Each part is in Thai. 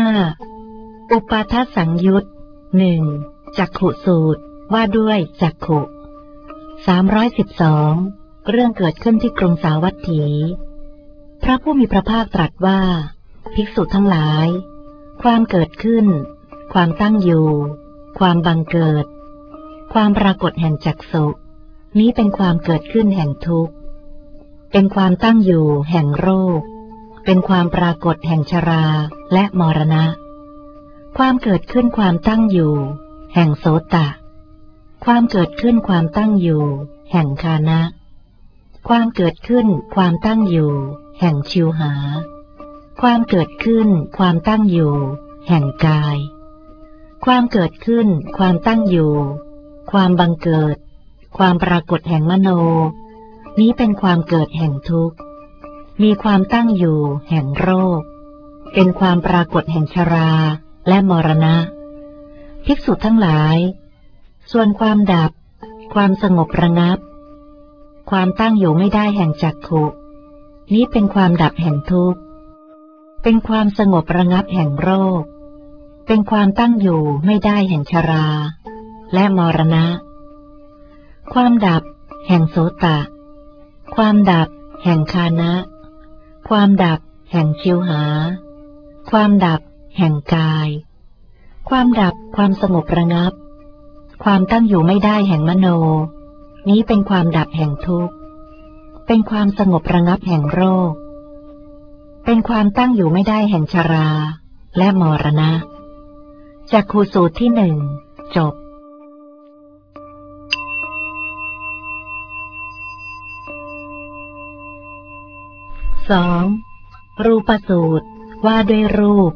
อุปาทสังยุต 1. จักขุสูตรว่าด้วยจักขุ312เรื่องเกิดขึ้นที่กรุงสาวัตถี พระผู้มีพระภาคตรัสว่าภิกษุทั้งหลายความเกิดขึ้นความตั้งอยู่ความบังเกิดความปรากฏแห่งจักษุนี้เป็นความเกิดขึ้นแห่งทุกข์เป็นความตั้งอยู่แห่งโรคเป็นความปรากฏแห่งชราและมรณะความเกิดขึ้นความตั้งอยู่แห่งโสตะความเกิดขึ้นความตั้งอยู่แห่งคานะความเกิดขึ้นความตั้งอยู่แห่งชิวหาความเกิดขึ้นความตั้งอยู่แห่งกายความเกิดขึ้นความตั้งอยู่ความบังเกิดความปรากฏแห่งมโนนี้เป็นความเกิดแห่งทุกข์มีความตั้งอยู่แห่งโรคเป็นความปรากฏแห่งชราและมรณะภิกษุทั้งหลายส่วนความดับความสงบระงับความตั้งอยู่ไม่ได้แห่งจักขุนี้เป็นความดับแห่งทุกข์เป็นความสงบระงับแห่งโรคเป็นความตั้งอยู่ไม่ได้แห่งชราและมรณะความดับแห่งโสตะความดับแห่งคานะความดับแห่งชิวหาความดับแห่งกายความดับความสงบระงับความตั้งอยู่ไม่ได้แห่งมโนนี้เป็นความดับแห่งทุกข์เป็นความสงบระงับแห่งโรคเป็นความตั้งอยู่ไม่ได้แห่งชราและมรณะจักขุสูตรที่1จบ2. รูปสูตรว่าด้วยรูป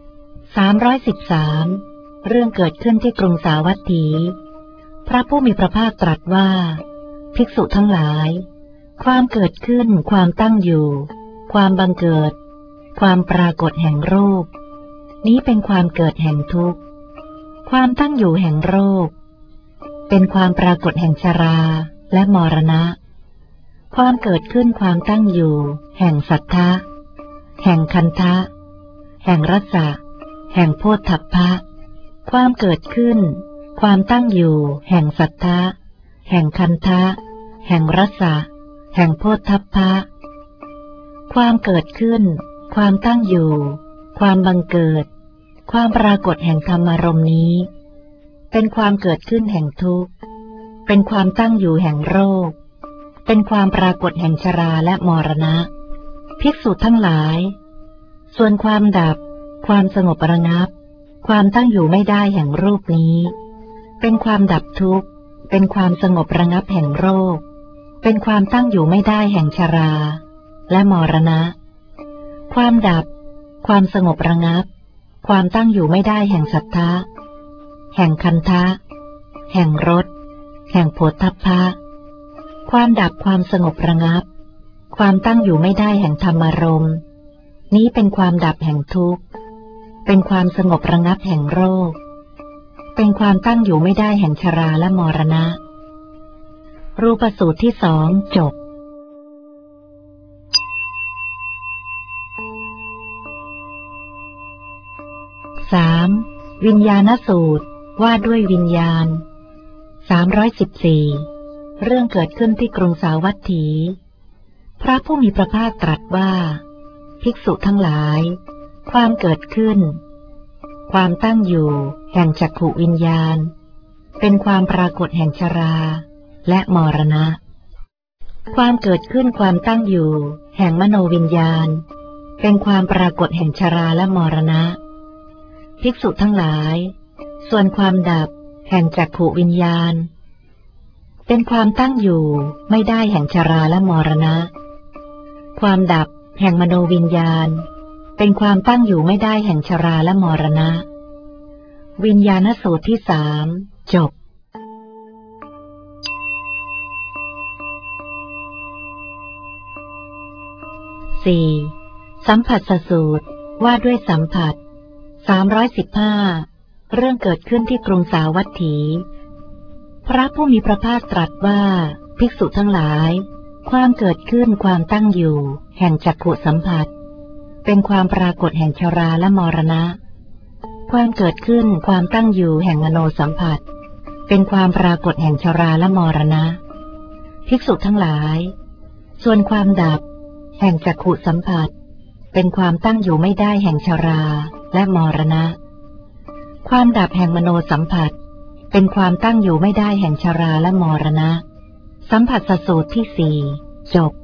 313เรื่องเกิดขึ้นที่กรุงสาวัตถีพระผู้มีพระภาคตรัสว่าภิกษุทั้งหลายความเกิดขึ้นความตั้งอยู่ความบังเกิดความปรากฏแห่งรูปนี้เป็นความเกิดแห่งทุกข์ความตั้งอยู่แห่งโรคเป็นความปรากฏแห่งชราและมรณะความเกิดขึ้นความตั้งอยู่แห่งสัทธะแห่งคันธะแห่งรัสสะแห่งโพธทัพพะความเกิดขึ้นความตั้งอยู่แห่งสัทธะแห่งคันธะแห่งรัสสะแห่งโพธทัพพะความเกิดขึ้นความตั้งอยู่ความบังเกิดความปรากฏแห่งธรรมารมณ์นี้เป็นความเกิดขึ้นแห่งทุกข์เป็นความตั้งอยู่แห่งโรคเป็นความปรากฏแห่งชราและมรณะภิกษุทั้งหลายส่วนความดับความสงบระงับความตั้งอยู่ไม่ได้แห่งรูปนี้เป็นความดับทุกข์เป็นความสงบระงับแห่งโรคเป็นความตั้งอยู่ไม่ได้แห่งชราและมรณะความดับความสงบระงับความตั้งอยู่ไม่ได้แห่งสัทธะแห่งคันธะแห่งรสแห่งโผฏฐัพพะความดับความสงบระงับความตั้งอยู่ไม่ได้แห่งธรรมารมณ์นี้เป็นความดับแห่งทุกข์เป็นความสงบระงับแห่งโรคเป็นความตั้งอยู่ไม่ได้แห่งชราและมรณะรูปสูตรที่2จบ3. วิญญาณสูตรว่าด้วยวิญญาณ314เรื่องเกิดขึ้นที่กรุงสาวัตถี พระผู้มีพระภาคตรัสว่าภิกษุทั้งหลายความเกิดขึ้นความตั้งอยู่แห่งจักขุวิญญาณเป็นความปรากฏแห่งชราและมรณะความเกิดขึ้นความตั้งอยู่แห่งมโนวิญญาณเป็นความปรากฏแห่งชราและมรณะภิกษุทั้งหลายส่วนความดับแห่งจักขุวิญญาณเป็นความตั้งอยู่ไม่ได้แห่งชราและมรณะความดับแห่งมโนวิญญาณเป็นความตั้งอยู่ไม่ได้แห่งชราและมรณะวิญญาณสูตรที่3จบ4. สัมผัสสูตรว่าด้วยสัมผัส315เรื่องเกิดขึ้นที่กรุงสาวัตถี พระผู้มีพระภาคตรัสว่าภิกษุทั้งหลายความเกิดขึ้นความตั้งอยู่แห่งจักขุสัมผัสเป็นความปรากฏแห่งชราและมรณะความเกิดขึ้นความตั้งอยู่แห่งมโนสัมผัสเป็นความปรากฏแห่งชราและมรณะภิกษุทั้งหลายส่วนความดับแห่งจักขุสัมผัสเป็นความตั้งอยู่ไม่ได้แห่งชราและมรณะความดับแห่งมโนสัมผัสเป็นความตั้งอยู่ไม่ได้แห่งชราและมรณะสัมผัสสูตรที่สี่จบ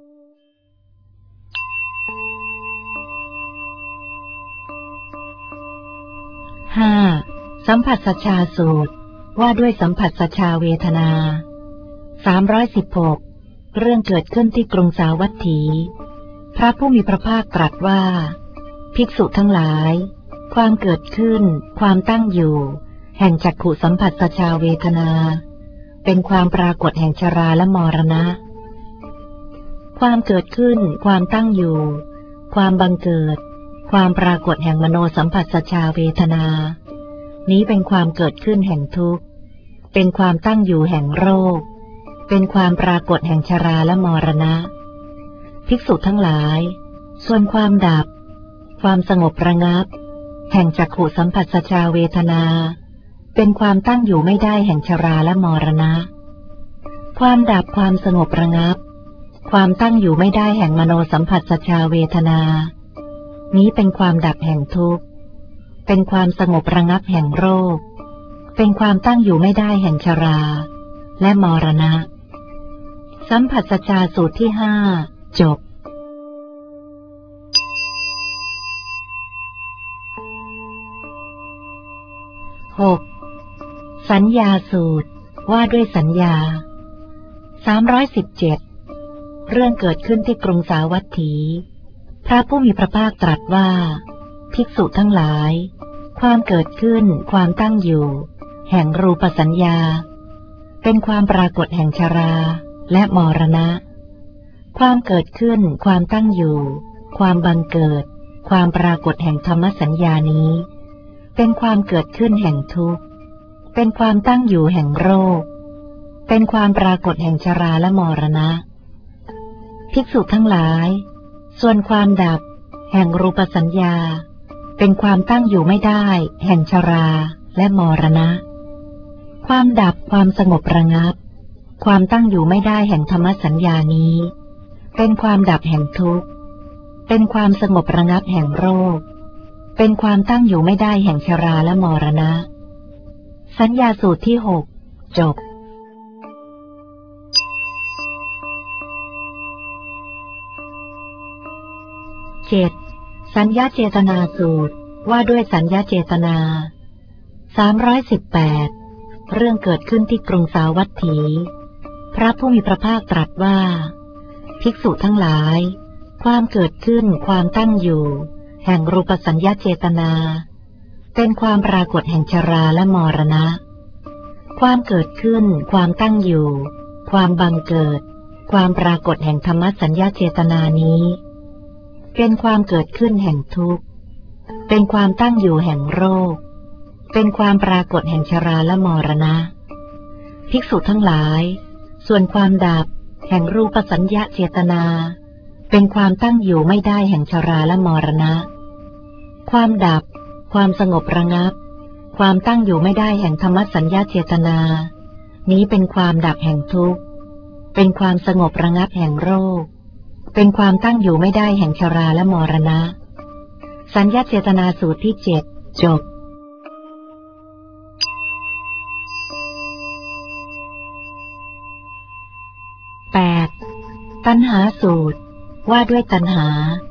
5. สัมผัสสัจฉาสูตรว่าด้วยสัมผัสสัจฉาเวทนา316เรื่องเกิดขึ้นที่กรุงสาวัตถีพระผู้มีพระภาคตรัสว่าภิกษุทั้งหลายความเกิดขึ้นความตั้งอยู่แห่งจักขุสัมผัสสัจฉาเวทนาเป็นความปรากฏแห่งชราและมรณะความเกิดขึ้นความตั้งอยู่ความบังเกิดความปรากฏแห่งมโนสัมผัสสัจฉาเวทนานี้เป็นความเกิดขึ้นแห่งทุกข์เป็นความตั้งอยู่แห่งโรคเป็นความปรากฏแห่งชราและมรณะภิกษุทั้งหลายส่วนความดับความสงบระงับแห่งจักขุสัมผัสสัจฉาเวทนาเป็นความตั้งอยู่ไม่ได้แห่งชราและมรณะความดับความสงบระงับความตั้งอยู่ไม่ได้แห่งมโนสัมผัสสัจฉาเวทนานี้เป็นความดับแห่งทุกข์เป็นความสงบระงับแห่งโรคเป็นความตั้งอยู่ไม่ได้แห่งชราและมรณะสัมผัสสัจฉาสูตรที่5จบ6. สัญญาสูตรว่าด้วยสัญญา317เรื่องเกิดขึ้นที่กรุงสาวัตถีพระผู้มีพระภาคตรัสว่าภิกษุทั้งหลายความเกิดขึ้นความตั้งอยู่แห่งรูปสัญญาเป็นความปรากฏแห่งชราและมรณะความเกิดขึ้นความตั้งอยู่ความบังเกิดความปรากฏแห่งธรรมสัญญานี้เป็นความเกิดขึ้นแห่งทุกข์เป็นความตั้งอยู่แห่งโรคเป็นความปรากฏแห่งชราและมรณะภิกษุทั้งหลายส่วนความดับแห่งรูปสัญญาเป็นความตั้งอยู่ไม่ได้แห่งชราและมรณะความดับความสงบระงับความตั้งอยู่ไม่ได้แห่งธรรมสัญญานี้เป็นความดับแห่งทุกข์เป็นความสงบระงับแห่งโรคเป็นความตั้งอยู่ไม่ได้แห่งชราและมรณะสัญญาสูตรที่6จบ7. สัญญาเจตนาสูตรว่าด้วยสัญญาเจตนา318เรื่องเกิดขึ้นที่กรุงสาวัตถีพระผู้มีพระภาคตรัสว่าภิกษุทั้งหลายความเกิดขึ้นความตั้งอยู่แห่งรูปสัญญาเจตนาเป็นความปรากฏแห่งชราและมรณะความเกิดขึ้นความตั้งอยู่ความบังเกิดความปรากฏแห่งธรรมสัญญาเจตนานี้เป็นความเกิดขึ้นแห่งทุกข์เป็นความตั้งอยู่แห่งโรคเป็นความปรากฏแห่งชราและมรณะภิกษุทั้งหลายส่วนความดับแห่งรูปสัญญาเจตนาเป็นความตั้งอยู่ไม่ได้แห่งชราและมรณะความดับความสงบระงับความตั้งอยู่ไม่ได้แห่งธรรมสัญญาเจตนานี้เป็นความดับแห่งทุกข์เป็นความสงบระงับแห่งโรคเป็นความตั้งอยู่ไม่ได้แห่งชราและมรณะสัญญาเจตนาสูตรที่7จบ8. ตัณหาสูตรว่าด้วยตัณหา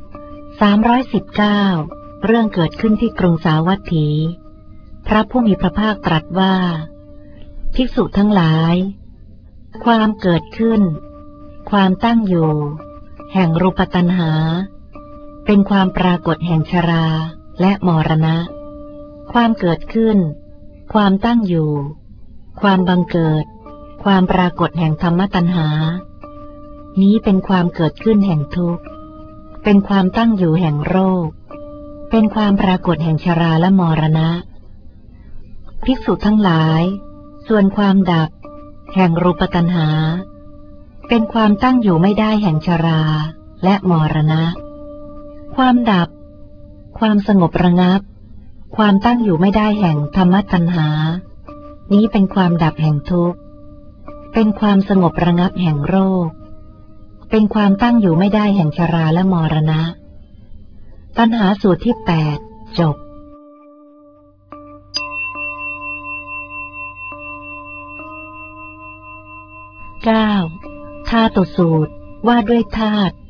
319เรื่องเกิดขึ้นที่กรุงสาวัตถีพระผู้มีพระภาคตรัสว่าภิกษุทั้งหลายความเกิดขึ้นความตั้งอยู่แห่งรูปตัณหาเป็นความปรากฏแห่งชราและมรณะความเกิดขึ้นความตั้งอยู่ความบังเกิดความปรากฏแห่งธรรมตัณหานี้เป็นความเกิดขึ้นแห่งทุกข์เป็นความตั้งอยู่แห่งโรคเป็นความปรากฏแห่งชราและมรณะภิกษุทั้งหลายส่วนความดับแห่งรูปตัณหาเป็นความตั้งอยู่ไม่ได้แห่งชราและมรณะความดับความสงบระงับความตั้งอยู่ไม่ได้แห่งธรรมตัณหานี้เป็นความดับแห่งทุกข์เป็นความสงบระงับแห่งโรคเป็นความตั้งอยู่ไม่ได้แห่งชราและมรณะตัณหาสูตรที่8จบ9ธาตุสูตรว่าด้วยธาตุ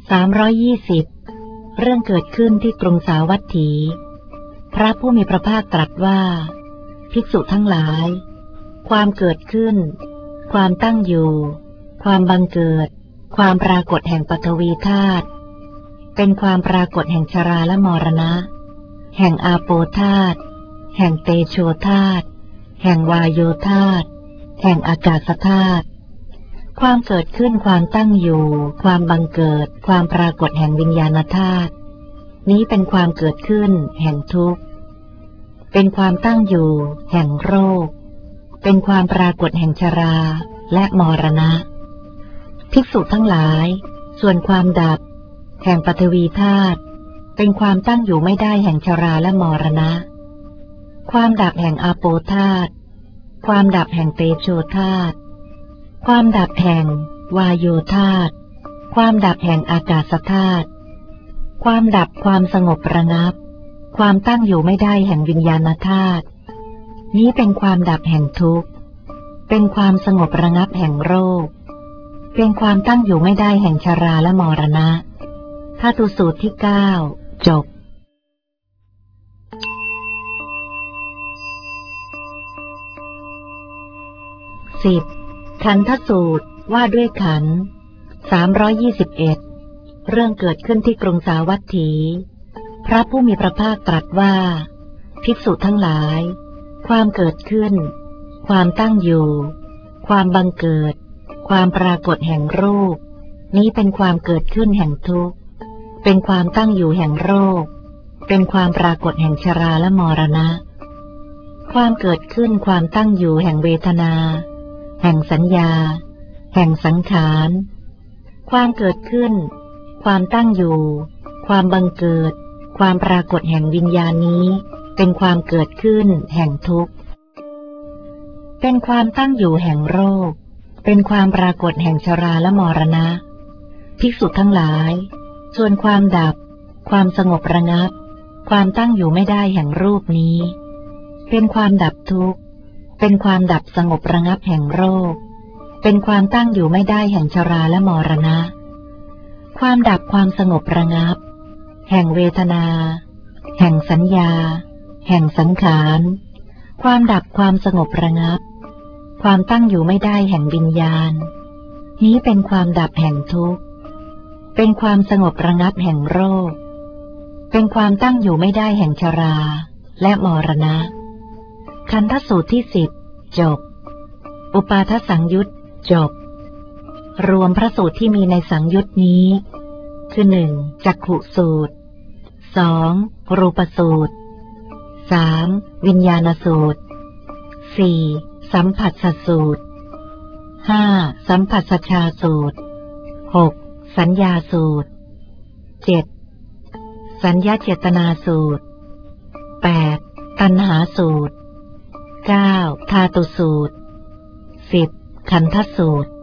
320เรื่องเกิดขึ้นที่กรุงสาวัตถี พระผู้มีพระภาคตรัสว่าภิกษุทั้งหลายความเกิดขึ้นความตั้งอยู่ความบังเกิดความปรากฏแห่งปฐวีธาตุเป็นความปรากฏแห่งชราและมรณะแห่งอาโปธาตุแห่งเตโชธาตุแห่งวายโยธาตุแห่งอากาศธาตุความเกิดขึ้นความตั้งอยู่ความบังเกิดความปรากฏแห่งวิญญาณธาตุนี้เป็นความเกิดขึ้นแห่งทุกข์เป็นความตั้งอยู่แห่งโรคเป็นความปรากฏแห่งชราและมรณะภิกษุทั้งหลายส่วนความดับแห่งปฐวีธาตุเป็นความตั้งอยู่ไม่ได้แห่งชราและมรณะความดับแห่งอาโปธาตุความดับแห่งเตโชธาตุความดับแห่งวายโยธาตุความดับแห่งอากาศธาตุความดับความสงบระงับความตั้งอยู่ไม่ได้แห่งวิญญาณธาตุนี้เป็นความดับแห่งทุกข์เป็นความสงบระงับแห่งโรคเป็นความตั้งอยู่ไม่ได้แห่งชราและมรณะธาตุสูตรที่9จบ10ขันธสูตรว่าด้วยขันธ์321เรื่องเกิดขึ้นที่กรุงสาวัตถีพระผู้มีพระภาคตรัสว่าภิกษุทั้งหลายความเกิดขึ้นความตั้งอยู่ความบังเกิดความปรากฏแห่งรูปนี้เป็นความเกิดขึ้นแห่งทุกข์เป็นความตั้งอยู่แห่งโรคเป็นความปรากฏแห่งชราและมรณะความเกิดขึ้นความตั้งอยู่แห่งเวทนาแห่งสัญญาแห่งสังขารความเกิดขึ้นความตั้งอยู่ความบังเกิดความปรากฏแห่งวิญญาณนี้เป็นความเกิดขึ้นแห่งทุกข์เป็นความตั้งอยู่แห่งโรคเป็นความปรากฏแห่งชราและมรณะภิกษุทั้งหลายส่วนความดับความสงบระงับความตั้งอยู่ไม่ได้แห่งรูปนี้เป็นความดับทุกข์เป็นความดับสงบระงับแห่งโรคเป็นความตั้งอยู่ไม่ได้แห่งชราและมรณะความดับความสงบระงับแห่งเวทนาแห่งสัญญาแห่งสังขารความดับความสงบระงับความตั้งอยู่ไม่ได้แห่งวิญญาณนี้เป็นความดับแห่งทุกข์เป็นความสงบระงับแห่งโรคเป็นความตั้งอยู่ไม่ได้แห่งชราและมรณะขันธสูตรที่10จบอุปาทสังยุตจบรวมพระสูตรที่มีในสังยุตนี้คือ1จักขุสูตร2รูปสูตร3วิญญาณสูตร4สัมผัสสสูตร5สัมผัสสชาสูตร6สัญญาสูตร7สัญญาเจตนาสูตร8ตัณหาสูตร9ธาตุสูตร10ขันธสูตร